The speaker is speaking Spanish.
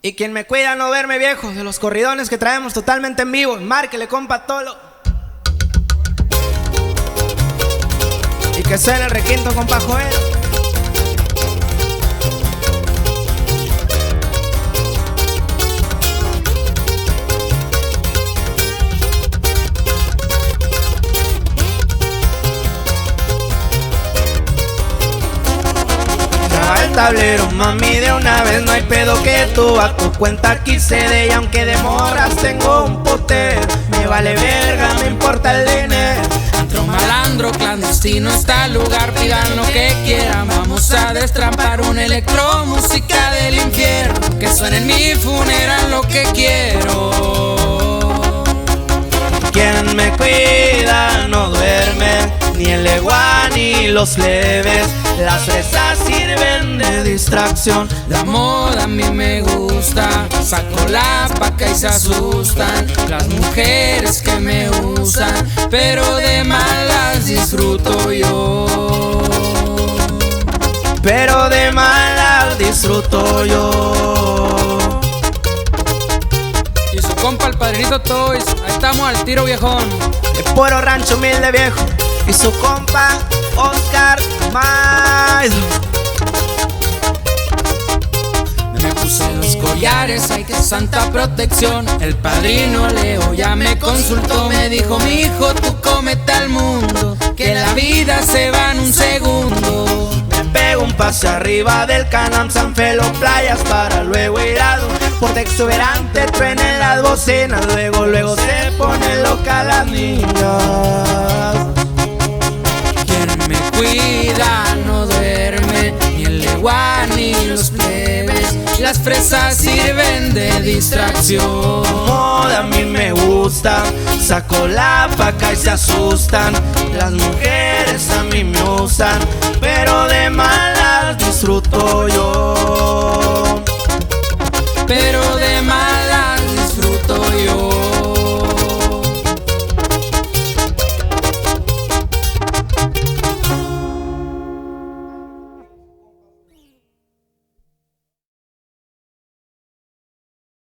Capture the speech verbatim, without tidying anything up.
Y quien me cuida no verme viejo, de los corridones que traemos totalmente en vivo. Márquele, compa Tolo. Y que suene el requinto, compa Joel. Tablero, mami, de una vez no hay pedo que tú a tu cuenta aquí se dé. Y aunque demoras tengo un poder, me vale verga, me importa el dinero. Antro malandro, clandestino está el lugar, pidan lo que quieran. Vamos a destrampar una electromúsica del infierno, que suene en mi funeral lo que quiero. Quien me cuida no duerme, ni el legua ni los leves. Las fresas sirven de distracción. La moda a mí me gusta, saco la paca y se asustan las mujeres que me usan, pero de malas disfruto yo. Pero de malas disfruto yo. Y su compa el Padrinito Toys, ahí estamos al tiro, viejón. De puro rancho humilde, viejo. Y su compa Oscar Maido. Me puse los collares, hay que santa protección. El padrino Leo ya me consultó, me dijo: mi hijo, tú cómete al mundo, que la vida se va en un segundo. Me pego un pase arriba del Canam San Felo Playas para luego ir a por exuberante, truenen las bocinas. Luego, luego se pone loca las niñas. Me cuida, no duerme, ni el legua ni los plebes. Las fresas sirven de distracción. Moda a mí me gusta, saco la paca y se asustan. Las mujeres a mí me usan, pero de malas disfruto yo. Pero